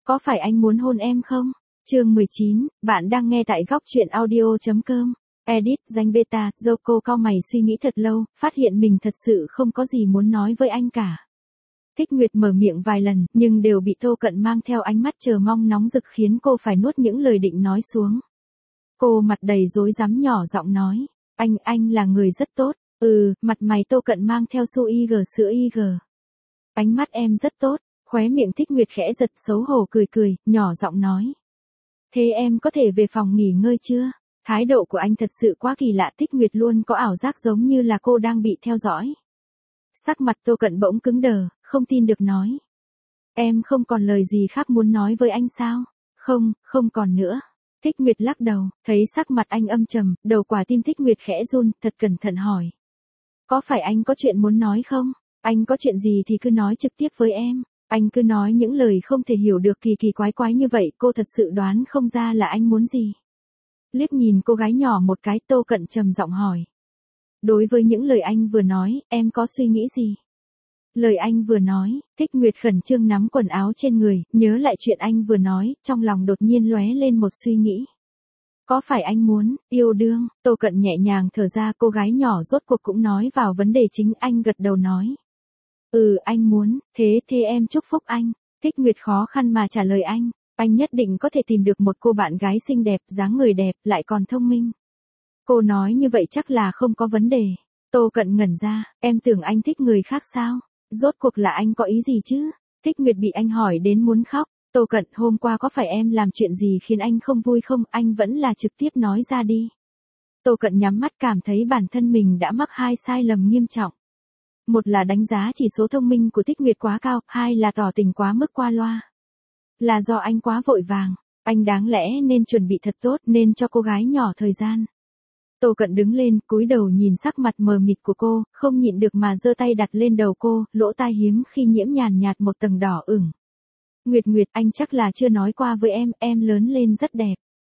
Có phải anh muốn hôn em không? Chương 19, bạn đang nghe tại góc truyện audio.com. Edit, danh beta, Yoko cau mày suy nghĩ thật lâu, phát hiện mình thật sự không có gì muốn nói với anh cả. Thích Nguyệt mở miệng vài lần, nhưng đều bị Tô Cận mang theo ánh mắt chờ mong nóng rực khiến cô phải nuốt những lời định nói xuống. Cô mặt đầy rối rắm nhỏ giọng nói, anh là người rất tốt. Mặt mày Tô Cận mang theo su IG sữa IG. Ánh mắt em rất tốt, khóe miệng Thích Nguyệt khẽ giật xấu hổ cười, nhỏ giọng nói. Thế em có thể về phòng nghỉ ngơi chưa? Thái độ của anh thật sự quá kỳ lạ, Thích Nguyệt luôn có ảo giác giống như là cô đang bị theo dõi. Sắc mặt Tô Cận bỗng cứng đờ, không tin được nói. Em không còn lời gì khác muốn nói với anh sao? Không còn nữa. Thích Nguyệt lắc đầu, thấy sắc mặt anh âm trầm, đầu quả tim Thích Nguyệt khẽ run, thật cẩn thận hỏi. Có phải anh có chuyện muốn nói không? Anh có chuyện gì thì cứ nói trực tiếp với em. Anh cứ nói những lời không thể hiểu được kỳ quái như vậy, cô thật sự đoán không ra là anh muốn gì. Liếc nhìn cô gái nhỏ một cái, Tô Cận trầm giọng hỏi. Đối với những lời anh vừa nói, em có suy nghĩ gì? Lời anh vừa nói, Thích Nguyệt khẩn trương nắm quần áo trên người, nhớ lại chuyện anh vừa nói, trong lòng đột nhiên lóe lên một suy nghĩ. Có phải anh muốn, yêu đương? Tô Cận nhẹ nhàng thở ra, cô gái nhỏ rốt cuộc cũng nói vào vấn đề chính, anh gật đầu nói. Anh muốn, thế em chúc phúc anh. Thích Nguyệt khó khăn mà trả lời anh nhất định có thể tìm được một cô bạn gái xinh đẹp, dáng người đẹp, lại còn thông minh. Cô nói như vậy chắc là không có vấn đề. Tô Cận ngẩn ra, em tưởng anh thích người khác sao? Rốt cuộc là anh có ý gì chứ? Thích Nguyệt bị anh hỏi đến muốn khóc. Tô Cận, hôm qua có phải em làm chuyện gì khiến anh không vui không? Anh vẫn là trực tiếp nói ra đi. Tô Cận nhắm mắt cảm thấy bản thân mình đã mắc hai sai lầm nghiêm trọng. Một là đánh giá chỉ số thông minh của Thích Nguyệt quá cao, hai là tỏ tình quá mức qua loa. Là do anh quá vội vàng, anh đáng lẽ nên chuẩn bị thật tốt, nên cho cô gái nhỏ thời gian. Tô Cận đứng lên, cúi đầu nhìn sắc mặt mờ mịt của cô, không nhịn được mà giơ tay đặt lên đầu cô, lỗ tai hiếm khi nhiễm nhàn nhạt một tầng đỏ ửng. Nguyệt, anh chắc là chưa nói qua với em lớn lên rất đẹp.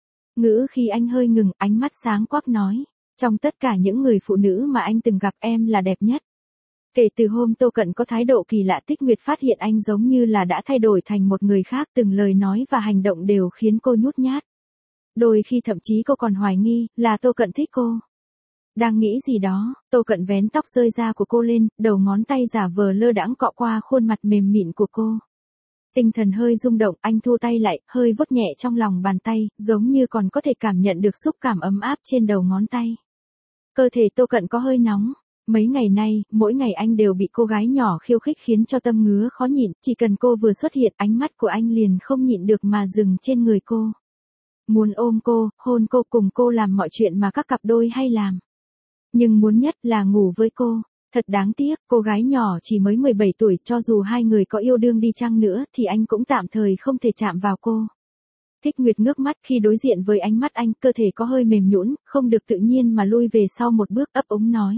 Ngữ khi anh hơi ngừng, ánh mắt sáng quắc nói, trong tất cả những người phụ nữ mà anh từng gặp em là đẹp nhất. Kể từ hôm Tô Cận có thái độ kỳ lạ, Thích Nguyệt phát hiện anh giống như là đã thay đổi thành một người khác, từng lời nói và hành động đều khiến cô nhút nhát. Đôi khi thậm chí cô còn hoài nghi là Tô Cận thích cô. Đang nghĩ gì đó, Tô Cận vén tóc rơi ra của cô lên, đầu ngón tay giả vờ lơ đãng cọ qua khuôn mặt mềm mịn của cô. Tinh thần hơi rung động, anh thu tay lại, hơi vuốt nhẹ trong lòng bàn tay, giống như còn có thể cảm nhận được xúc cảm ấm áp trên đầu ngón tay. Cơ thể Tô Cận có hơi nóng. Mấy ngày nay, mỗi ngày anh đều bị cô gái nhỏ khiêu khích khiến cho tâm ngứa khó nhịn, chỉ cần cô vừa xuất hiện, ánh mắt của anh liền không nhịn được mà dừng trên người cô. Muốn ôm cô, hôn cô, cùng cô làm mọi chuyện mà các cặp đôi hay làm. Nhưng muốn nhất là ngủ với cô. Thật đáng tiếc, cô gái nhỏ chỉ mới 17 tuổi, cho dù hai người có yêu đương đi chăng nữa thì anh cũng tạm thời không thể chạm vào cô. Thích Nguyệt ngước mắt khi đối diện với ánh mắt anh, cơ thể có hơi mềm nhũn, không được tự nhiên mà lui về sau một bước, ấp úng nói.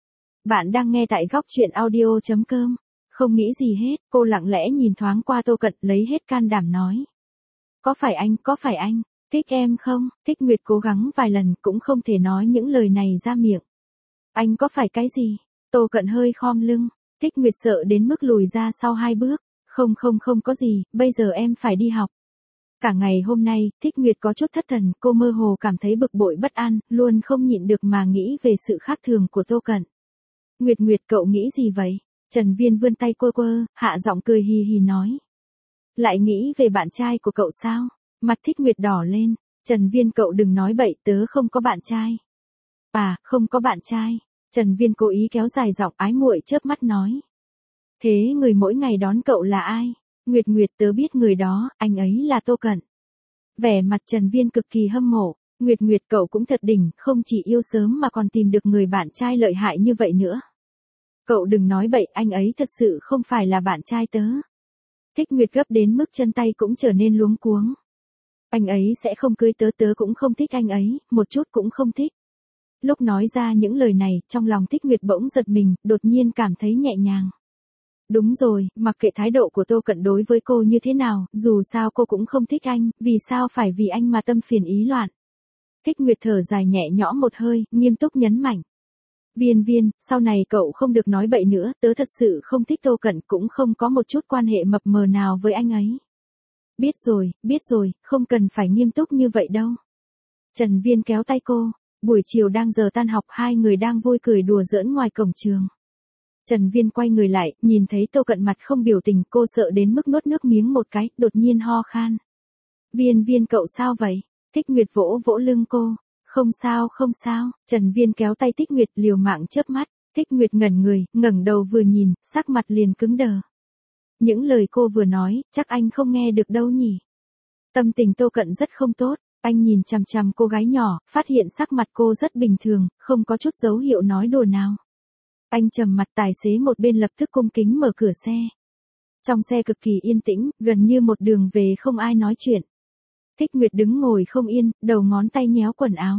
Bạn đang nghe tại góc truyện audio.com. Không nghĩ gì hết, cô lặng lẽ nhìn thoáng qua Tô Cận, lấy hết can đảm nói. Có phải anh, thích em không? Thích Nguyệt cố gắng vài lần cũng không thể nói những lời này ra miệng. Anh có phải cái gì? Tô Cận hơi khom lưng, Thích Nguyệt sợ đến mức lùi ra sau hai bước. Không có gì, bây giờ em phải đi học. Cả ngày hôm nay, Thích Nguyệt có chút thất thần, cô mơ hồ cảm thấy bực bội bất an, luôn không nhịn được mà nghĩ về sự khác thường của Tô Cận. Nguyệt, cậu nghĩ gì vậy? Trần Viên vươn tay quơ, hạ giọng cười hì hì nói. Lại nghĩ về bạn trai của cậu sao? Mặt Thích Nguyệt đỏ lên. Trần Viên, cậu đừng nói bậy, tớ không có bạn trai. À, không có bạn trai. Trần Viên cố ý kéo dài giọng, ái muội chớp mắt nói. Thế người mỗi ngày đón cậu là ai? Nguyệt, tớ biết người đó, anh ấy là Tô Cận. Vẻ mặt Trần Viên cực kỳ hâm mộ. Nguyệt, cậu cũng thật đỉnh, không chỉ yêu sớm mà còn tìm được người bạn trai lợi hại như vậy nữa. Cậu đừng nói bậy, anh ấy thật sự không phải là bạn trai tớ. Thích Nguyệt gấp đến mức chân tay cũng trở nên luống cuống. Anh ấy sẽ không cưới tớ cũng không thích anh ấy, một chút cũng không thích. Lúc nói ra những lời này, trong lòng Thích Nguyệt bỗng giật mình, đột nhiên cảm thấy nhẹ nhàng. Đúng rồi, mặc kệ thái độ của Tô Cận đối với cô như thế nào, dù sao cô cũng không thích anh, vì sao phải vì anh mà tâm phiền ý loạn. Thích Nguyệt thở dài nhẹ nhõm một hơi, nghiêm túc nhấn mạnh. Viên, sau này cậu không được nói bậy nữa, tớ thật sự không thích Tô Cận, cũng không có một chút quan hệ mập mờ nào với anh ấy. biết rồi, không cần phải nghiêm túc như vậy đâu. Trần Viên kéo tay cô, buổi chiều đang giờ tan học hai người đang vui cười đùa giỡn ngoài cổng trường. Trần Viên quay người lại, nhìn thấy Tô Cận mặt không biểu tình, cô sợ đến mức nuốt nước miếng một cái, đột nhiên ho khan. Viên cậu sao vậy? Thích Nguyệt vỗ vỗ lưng cô. Không sao, Trần Viên kéo tay Thích Nguyệt liều mạng chớp mắt. Thích Nguyệt ngẩn người, ngẩng đầu vừa nhìn, sắc mặt liền cứng đờ. Những lời cô vừa nói, chắc anh không nghe được đâu nhỉ. Tâm tình Tô Cận rất không tốt, anh nhìn chằm chằm cô gái nhỏ, phát hiện sắc mặt cô rất bình thường, không có chút dấu hiệu nói đùa nào. Anh trầm mặt, tài xế một bên lập tức cung kính mở cửa xe. Trong xe cực kỳ yên tĩnh, gần như một đường về không ai nói chuyện. Thích Nguyệt đứng ngồi không yên, đầu ngón tay nhéo quần áo.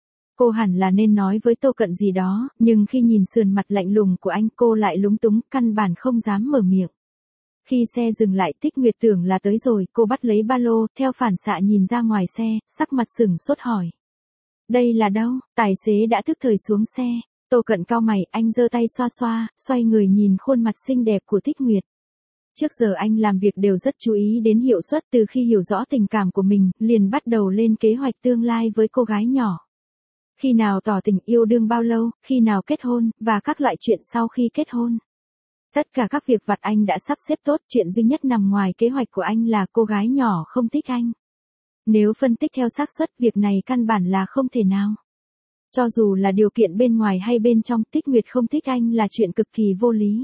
Cô hẳn là nên nói với Tô Cận gì đó, nhưng khi nhìn sườn mặt lạnh lùng của anh cô lại lúng túng, căn bản không dám mở miệng. Khi xe dừng lại, Thích Nguyệt tưởng là tới rồi, cô bắt lấy ba lô, theo phản xạ nhìn ra ngoài xe, sắc mặt sửng sốt hỏi. Đây là đâu? Tài xế đã tức thời xuống xe. Tô Cận cau mày, anh giơ tay xoa xoa, xoay người nhìn khuôn mặt xinh đẹp của Thích Nguyệt. Trước giờ anh làm việc đều rất chú ý đến hiệu suất, từ khi hiểu rõ tình cảm của mình, liền bắt đầu lên kế hoạch tương lai với cô gái nhỏ. Khi nào tỏ tình, yêu đương bao lâu, khi nào kết hôn, và các loại chuyện sau khi kết hôn. Tất cả các việc vặt anh đã sắp xếp tốt, chuyện duy nhất nằm ngoài kế hoạch của anh là cô gái nhỏ không thích anh. Nếu phân tích theo xác suất, việc này căn bản là không thể nào. Cho dù là điều kiện bên ngoài hay bên trong, Thích Nguyệt không thích anh là chuyện cực kỳ vô lý.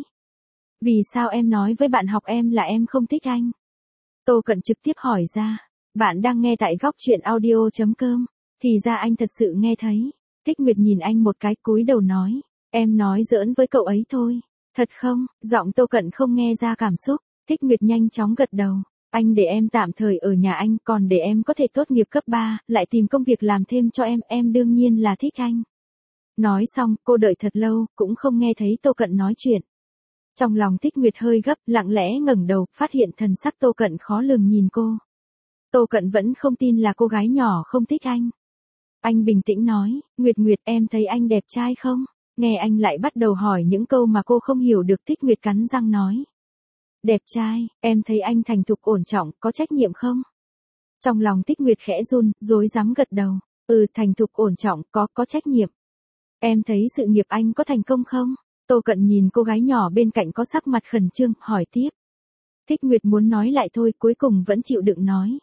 Vì sao em nói với bạn học em là em không thích anh? Tô Cận trực tiếp hỏi ra. Bạn đang nghe tại góc chuyện audio.com. Thì ra anh thật sự nghe thấy. Thích Nguyệt nhìn anh một cái, cúi đầu nói. Em nói giỡn với cậu ấy thôi. Thật không? Giọng Tô Cận không nghe ra cảm xúc. Thích Nguyệt nhanh chóng gật đầu. Anh để em tạm thời ở nhà anh, còn để em có thể tốt nghiệp cấp 3, lại tìm công việc làm thêm cho em đương nhiên là thích anh. Nói xong, cô đợi thật lâu, cũng không nghe thấy Tô Cận nói chuyện. Trong lòng Thích Nguyệt hơi gấp, lặng lẽ ngẩng đầu, phát hiện thần sắc Tô Cận khó lường nhìn cô. Tô Cận vẫn không tin là cô gái nhỏ không thích anh. Anh bình tĩnh nói, Nguyệt em thấy anh đẹp trai không? Nghe anh lại bắt đầu hỏi những câu mà cô không hiểu được. Thích Nguyệt cắn răng nói. Đẹp trai, em thấy anh thành thục ổn trọng, có trách nhiệm không? Trong lòng Thích Nguyệt khẽ run, rối rắm gật đầu. Thành thục ổn trọng, có trách nhiệm. Em thấy sự nghiệp anh có thành công không? Tô Cận nhìn cô gái nhỏ bên cạnh có sắc mặt khẩn trương, hỏi tiếp. Thích Nguyệt muốn nói lại thôi, cuối cùng vẫn chịu đựng nói.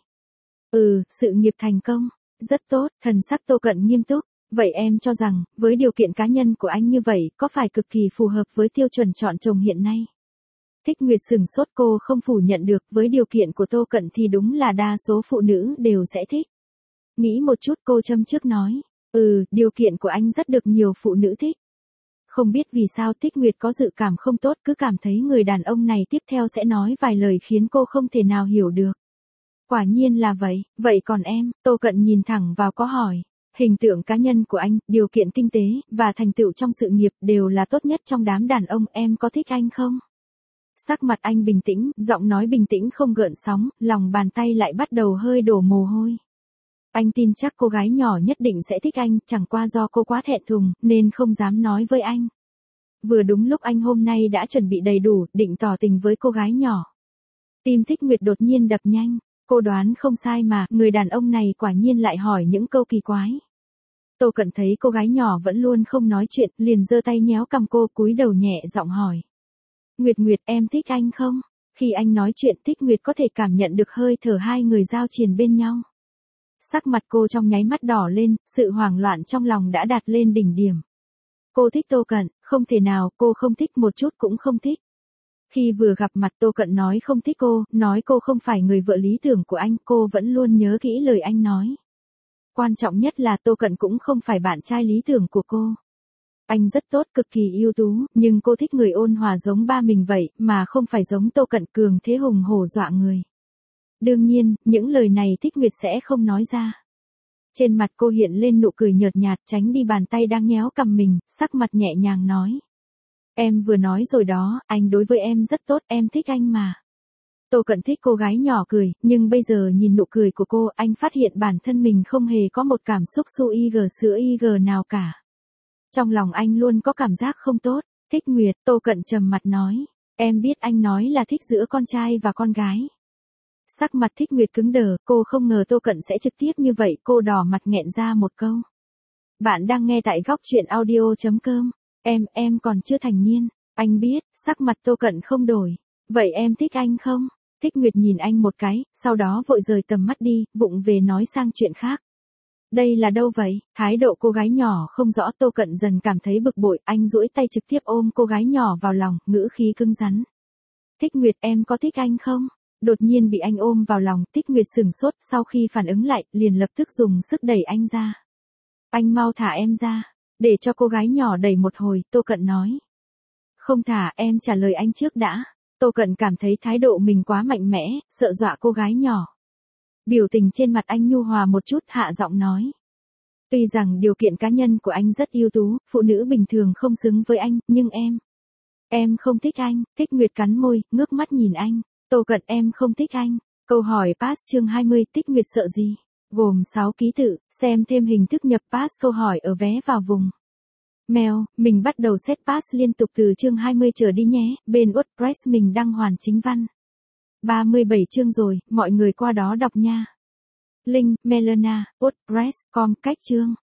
Sự nghiệp thành công, rất tốt, thần sắc Tô Cận nghiêm túc. Vậy em cho rằng, với điều kiện cá nhân của anh như vậy, có phải cực kỳ phù hợp với tiêu chuẩn chọn chồng hiện nay? Thích Nguyệt sừng sốt, cô không phủ nhận được, với điều kiện của Tô Cận thì đúng là đa số phụ nữ đều sẽ thích. Nghĩ một chút cô châm trước nói. Điều kiện của anh rất được nhiều phụ nữ thích. Không biết vì sao Thích Nguyệt có dự cảm không tốt, cứ cảm thấy người đàn ông này tiếp theo sẽ nói vài lời khiến cô không thể nào hiểu được. Quả nhiên là vậy còn em? Tô Cận nhìn thẳng vào có hỏi. Hình tượng cá nhân của anh, điều kiện kinh tế, và thành tựu trong sự nghiệp đều là tốt nhất trong đám đàn ông, em có thích anh không? Sắc mặt anh bình tĩnh, giọng nói bình tĩnh không gợn sóng, lòng bàn tay lại bắt đầu hơi đổ mồ hôi. Anh tin chắc cô gái nhỏ nhất định sẽ thích anh, chẳng qua do cô quá thẹn thùng, nên không dám nói với anh. Vừa đúng lúc anh hôm nay đã chuẩn bị đầy đủ, định tỏ tình với cô gái nhỏ. Tim Thích Nguyệt đột nhiên đập nhanh, cô đoán không sai mà, người đàn ông này quả nhiên lại hỏi những câu kỳ quái. Tô Cận thấy cô gái nhỏ vẫn luôn không nói chuyện, liền giơ tay nhéo cằm cô, cúi đầu nhẹ giọng hỏi. Nguyệt em thích anh không? Khi anh nói chuyện, Thích Nguyệt có thể cảm nhận được hơi thở hai người giao triền bên nhau. Sắc mặt cô trong nháy mắt đỏ lên, sự hoảng loạn trong lòng đã đạt lên đỉnh điểm. Cô thích Tô Cận, không thể nào, cô không thích, một chút cũng không thích. Khi vừa gặp mặt Tô Cận nói không thích cô, nói cô không phải người vợ lý tưởng của anh, cô vẫn luôn nhớ kỹ lời anh nói. Quan trọng nhất là Tô Cận cũng không phải bạn trai lý tưởng của cô. Anh rất tốt, cực kỳ ưu tú, nhưng cô thích người ôn hòa giống ba mình vậy, mà không phải giống Tô Cận cường thế hùng hổ dọa người. Đương nhiên, những lời này Thích Nguyệt sẽ không nói ra. Trên mặt cô hiện lên nụ cười nhợt nhạt, tránh đi bàn tay đang nhéo cằm mình, sắc mặt nhẹ nhàng nói. Em vừa nói rồi đó, anh đối với em rất tốt, em thích anh mà. Tô Cận thích cô gái nhỏ cười, nhưng bây giờ nhìn nụ cười của cô, anh phát hiện bản thân mình không hề có một cảm xúc sữa ig nào cả. Trong lòng anh luôn có cảm giác không tốt. Thích Nguyệt, Tô Cận trầm mặt nói. Em biết anh nói là thích giữa con trai và con gái. Sắc mặt Thích Nguyệt cứng đờ, cô không ngờ Tô Cận sẽ trực tiếp như vậy, cô đỏ mặt nghẹn ra một câu. Bạn đang nghe tại góc truyện audio.com. Em còn chưa thành niên. Anh biết, sắc mặt Tô Cận không đổi. Vậy em thích anh không? Thích Nguyệt nhìn anh một cái, sau đó vội rời tầm mắt đi, vụng về nói sang chuyện khác. Đây là đâu vậy? Thái độ cô gái nhỏ không rõ. Tô Cận dần cảm thấy bực bội, anh duỗi tay trực tiếp ôm cô gái nhỏ vào lòng, ngữ khí cứng rắn. Thích Nguyệt, em có thích anh không? Đột nhiên bị anh ôm vào lòng, Thích Nguyệt sửng sốt, sau khi phản ứng lại, liền lập tức dùng sức đẩy anh ra. Anh mau thả em ra, để cho cô gái nhỏ đẩy một hồi, Tô Cận nói. Không thả, em trả lời anh trước đã. Tô Cận cảm thấy thái độ mình quá mạnh mẽ, sợ dọa cô gái nhỏ. Biểu tình trên mặt anh nhu hòa một chút, hạ giọng nói. Tuy rằng điều kiện cá nhân của anh rất ưu tú, phụ nữ bình thường không xứng với anh, nhưng em không thích anh. Thích Nguyệt cắn môi, ngước mắt nhìn anh. Tô Cận, em không thích anh. Câu hỏi pass chương 20, Thích Nguyệt sợ gì? Gồm 6 ký tự, xem thêm hình thức nhập pass câu hỏi ở vé vào vùng. Mail, mình bắt đầu set pass liên tục từ chương 20 trở đi nhé, bên WordPress mình đăng hoàn chính văn. 37 chương rồi, mọi người qua đó đọc nha. Link, Melana, WordPress.com, cách chương.